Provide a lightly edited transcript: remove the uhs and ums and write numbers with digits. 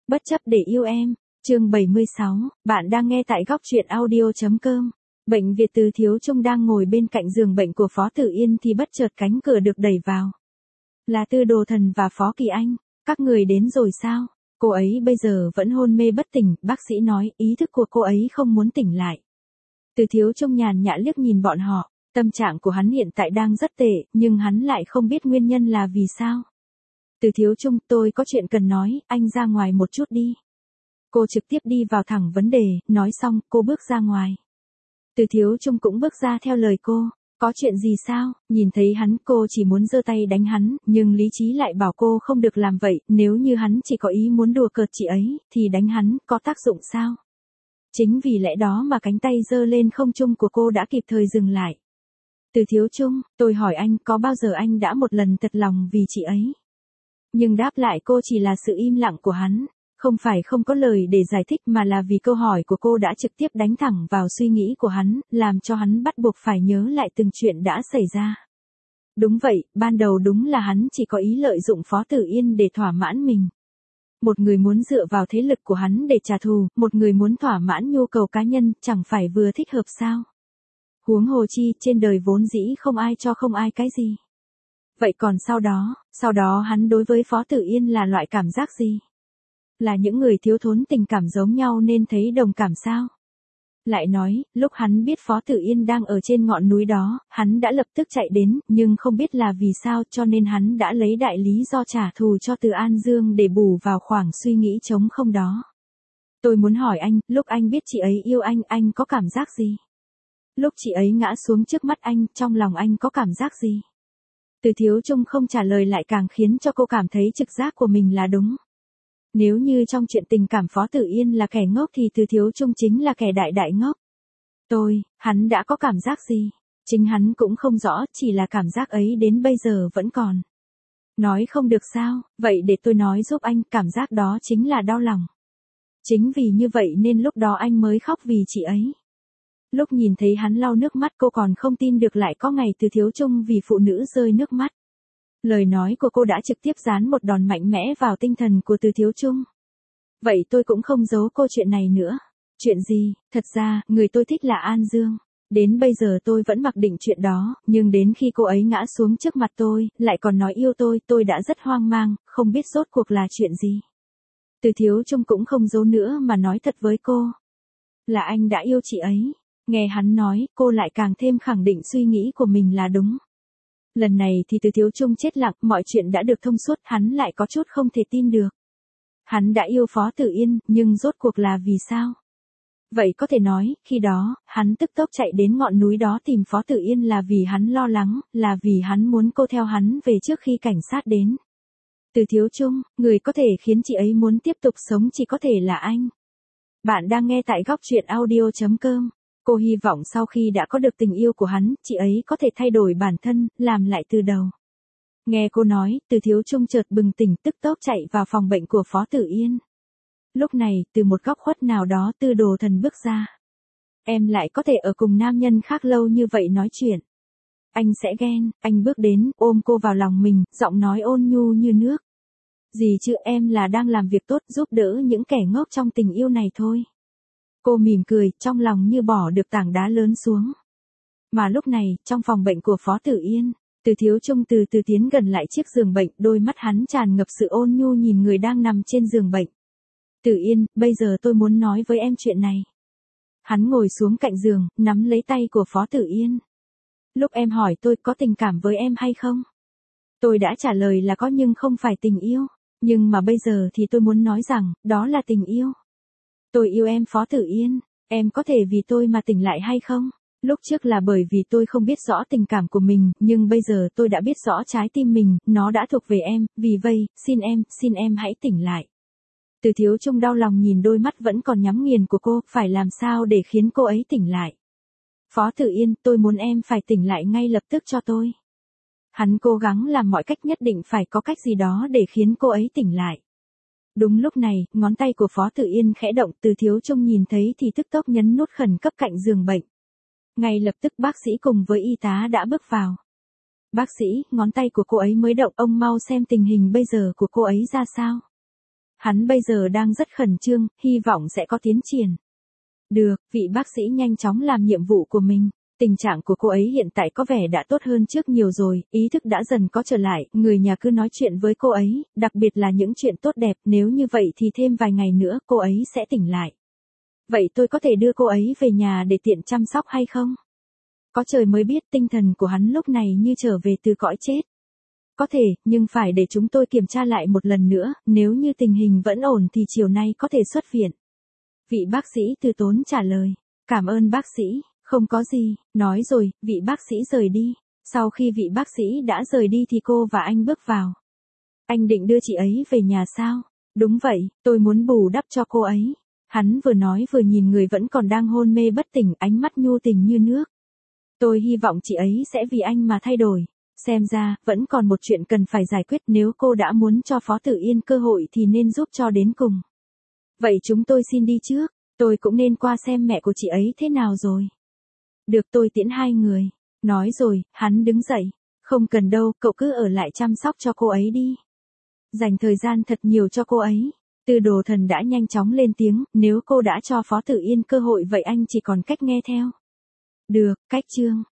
Bất chấp để yêu em, chương 76, bạn đang nghe tại góc truyện audio.com. Bệnh viện Từ Thiếu Trung đang ngồi bên cạnh giường bệnh của Phó Tử Yên thì bất chợt cánh cửa được đẩy vào. Là Tư Đồ Thần và Phó Kỳ Anh, các người đến rồi sao? Cô ấy bây giờ vẫn hôn mê bất tỉnh, bác sĩ nói ý thức của cô ấy không muốn tỉnh lại. Từ Thiếu Trung nhàn nhã liếc nhìn bọn họ, tâm trạng của hắn hiện tại đang rất tệ, nhưng hắn lại không biết nguyên nhân là vì sao. Từ Thiếu Trung, tôi có chuyện cần nói, anh ra ngoài một chút đi. Cô trực tiếp đi vào thẳng vấn đề, nói xong, cô bước ra ngoài. Từ Thiếu Trung cũng bước ra theo lời cô. Có chuyện gì sao? Nhìn thấy hắn, cô chỉ muốn giơ tay đánh hắn, nhưng lý trí lại bảo cô không được làm vậy, nếu như hắn chỉ có ý muốn đùa cợt chị ấy, thì đánh hắn, có tác dụng sao? Chính vì lẽ đó mà cánh tay giơ lên không trung của cô đã kịp thời dừng lại. Từ Thiếu Trung, tôi hỏi anh, có bao giờ anh đã một lần thật lòng vì chị ấy? Nhưng đáp lại cô chỉ là sự im lặng của hắn. Không phải không có lời để giải thích mà là vì câu hỏi của cô đã trực tiếp đánh thẳng vào suy nghĩ của hắn, làm cho hắn bắt buộc phải nhớ lại từng chuyện đã xảy ra. Đúng vậy, ban đầu đúng là hắn chỉ có ý lợi dụng Phó Tử Yên để thỏa mãn mình. Một người muốn dựa vào thế lực của hắn để trả thù, một người muốn thỏa mãn nhu cầu cá nhân, chẳng phải vừa thích hợp sao? Huống hồ chi, trên đời vốn dĩ không ai cho không ai cái gì. Vậy còn sau đó hắn đối với Phó Tử Yên là loại cảm giác gì? Là những người thiếu thốn tình cảm giống nhau nên thấy đồng cảm sao? Lại nói, lúc hắn biết Phó Tử Yên đang ở trên ngọn núi đó, hắn đã lập tức chạy đến, nhưng không biết là vì sao cho nên hắn đã lấy đại lý do trả thù cho Từ An Dương để bù vào khoảng suy nghĩ trống không đó. Tôi muốn hỏi anh, lúc anh biết chị ấy yêu anh có cảm giác gì? Lúc chị ấy ngã xuống trước mắt anh, trong lòng anh có cảm giác gì? Từ Thiếu Trung không trả lời lại càng khiến cho cô cảm thấy trực giác của mình là đúng. Nếu như trong chuyện tình cảm Phó Tử Yên là kẻ ngốc thì Từ Thiếu Trung chính là kẻ đại ngốc. Hắn đã có cảm giác gì? Chính hắn cũng không rõ, chỉ là cảm giác ấy đến bây giờ vẫn còn. Nói không được sao, vậy để tôi nói giúp anh, cảm giác đó chính là đau lòng. Chính vì như vậy nên lúc đó anh mới khóc vì chị ấy. Lúc nhìn thấy hắn lau nước mắt cô còn không tin được lại có ngày Từ Thiếu Trung vì phụ nữ rơi nước mắt. Lời nói của cô đã trực tiếp dán một đòn mạnh mẽ vào tinh thần của Từ Thiếu Trung. Vậy tôi cũng không giấu cô chuyện này nữa. Chuyện gì? Thật ra, người tôi thích là An Dương. Đến bây giờ tôi vẫn mặc định chuyện đó, nhưng đến khi cô ấy ngã xuống trước mặt tôi, lại còn nói yêu tôi đã rất hoang mang, không biết rốt cuộc là chuyện gì. Từ Thiếu Trung cũng không giấu nữa mà nói thật với cô. Là anh đã yêu chị ấy. Nghe hắn nói, cô lại càng thêm khẳng định suy nghĩ của mình là đúng. Lần này thì Từ Thiếu Trung chết lặng, mọi chuyện đã được thông suốt, hắn lại có chút không thể tin được. Hắn đã yêu Phó Tử Yên, nhưng rốt cuộc là vì sao? Vậy có thể nói, khi đó, hắn tức tốc chạy đến ngọn núi đó tìm Phó Tử Yên là vì hắn lo lắng, là vì hắn muốn cô theo hắn về trước khi cảnh sát đến. Từ Thiếu Trung, người có thể khiến chị ấy muốn tiếp tục sống chỉ có thể là anh. Bạn đang nghe tại góc truyện audio.com. Cô hy vọng sau khi đã có được tình yêu của hắn, chị ấy có thể thay đổi bản thân, làm lại từ đầu. Nghe cô nói, Từ Thiếu Trung chợt bừng tỉnh tức tốc chạy vào phòng bệnh của Phó Tử Yên. Lúc này, từ một góc khuất nào đó Tư Đồ Thần bước ra. Em lại có thể ở cùng nam nhân khác lâu như vậy nói chuyện. Anh sẽ ghen, anh bước đến, ôm cô vào lòng mình, giọng nói ôn nhu như nước. Gì chứ, em là đang làm việc tốt giúp đỡ những kẻ ngốc trong tình yêu này thôi. Cô mỉm cười, trong lòng như bỏ được tảng đá lớn xuống. Mà lúc này, trong phòng bệnh của Phó Tử Yên, Từ Thiếu Trung từ từ tiến gần lại chiếc giường bệnh, đôi mắt hắn tràn ngập sự ôn nhu nhìn người đang nằm trên giường bệnh. Tử Yên, bây giờ tôi muốn nói với em chuyện này. Hắn ngồi xuống cạnh giường, nắm lấy tay của Phó Tử Yên. Lúc em hỏi tôi có tình cảm với em hay không? Tôi đã trả lời là có nhưng không phải tình yêu. Nhưng mà bây giờ thì tôi muốn nói rằng, đó là tình yêu. Tôi yêu em Phó Tử Yên, em có thể vì tôi mà tỉnh lại hay không? Lúc trước là bởi vì tôi không biết rõ tình cảm của mình, nhưng bây giờ tôi đã biết rõ trái tim mình, nó đã thuộc về em, vì vậy, xin em hãy tỉnh lại. Từ Thiếu Trung đau lòng nhìn đôi mắt vẫn còn nhắm nghiền của cô, phải làm sao để khiến cô ấy tỉnh lại. Phó Tử Yên, tôi muốn em phải tỉnh lại ngay lập tức cho tôi. Hắn cố gắng làm mọi cách nhất định phải có cách gì đó để khiến cô ấy tỉnh lại. Đúng lúc này, ngón tay của Phó Tử Yên khẽ động, Từ Thiếu Trung nhìn thấy thì tức tốc nhấn nút khẩn cấp cạnh giường bệnh. Ngay lập tức bác sĩ cùng với y tá đã bước vào. Bác sĩ, ngón tay của cô ấy mới động, ông mau xem tình hình bây giờ của cô ấy ra sao. Hắn bây giờ đang rất khẩn trương, hy vọng sẽ có tiến triển. Được, vị bác sĩ nhanh chóng làm nhiệm vụ của mình. Tình trạng của cô ấy hiện tại có vẻ đã tốt hơn trước nhiều rồi, ý thức đã dần có trở lại, người nhà cứ nói chuyện với cô ấy, đặc biệt là những chuyện tốt đẹp, nếu như vậy thì thêm vài ngày nữa cô ấy sẽ tỉnh lại. Vậy tôi có thể đưa cô ấy về nhà để tiện chăm sóc hay không? Có trời mới biết tinh thần của hắn lúc này như trở về từ cõi chết. Có thể, nhưng phải để chúng tôi kiểm tra lại một lần nữa, nếu như tình hình vẫn ổn thì chiều nay có thể xuất viện. Vị bác sĩ từ tốn trả lời. Cảm ơn bác sĩ, không có gì, nói rồi, vị bác sĩ rời đi. Sau khi vị bác sĩ đã rời đi thì cô và anh bước vào. Anh định đưa chị ấy về nhà sao? Đúng vậy, tôi muốn bù đắp cho cô ấy. Hắn vừa nói vừa nhìn người vẫn còn đang hôn mê bất tỉnh, ánh mắt nhu tình như nước. Tôi hy vọng chị ấy sẽ vì anh mà thay đổi. Xem ra, vẫn còn một chuyện cần phải giải quyết, nếu cô đã muốn cho Phó Tử Yên cơ hội thì nên giúp cho đến cùng. Vậy chúng tôi xin đi trước, tôi cũng nên qua xem mẹ của chị ấy thế nào rồi. Được, tôi tiễn hai người. Nói rồi, hắn đứng dậy. Không cần đâu, cậu cứ ở lại chăm sóc cho cô ấy đi. Dành thời gian thật nhiều cho cô ấy. Tư Đồ Thần đã nhanh chóng lên tiếng, nếu cô đã cho Phó Tử Yên cơ hội vậy anh chỉ còn cách nghe theo. Được, cách chương.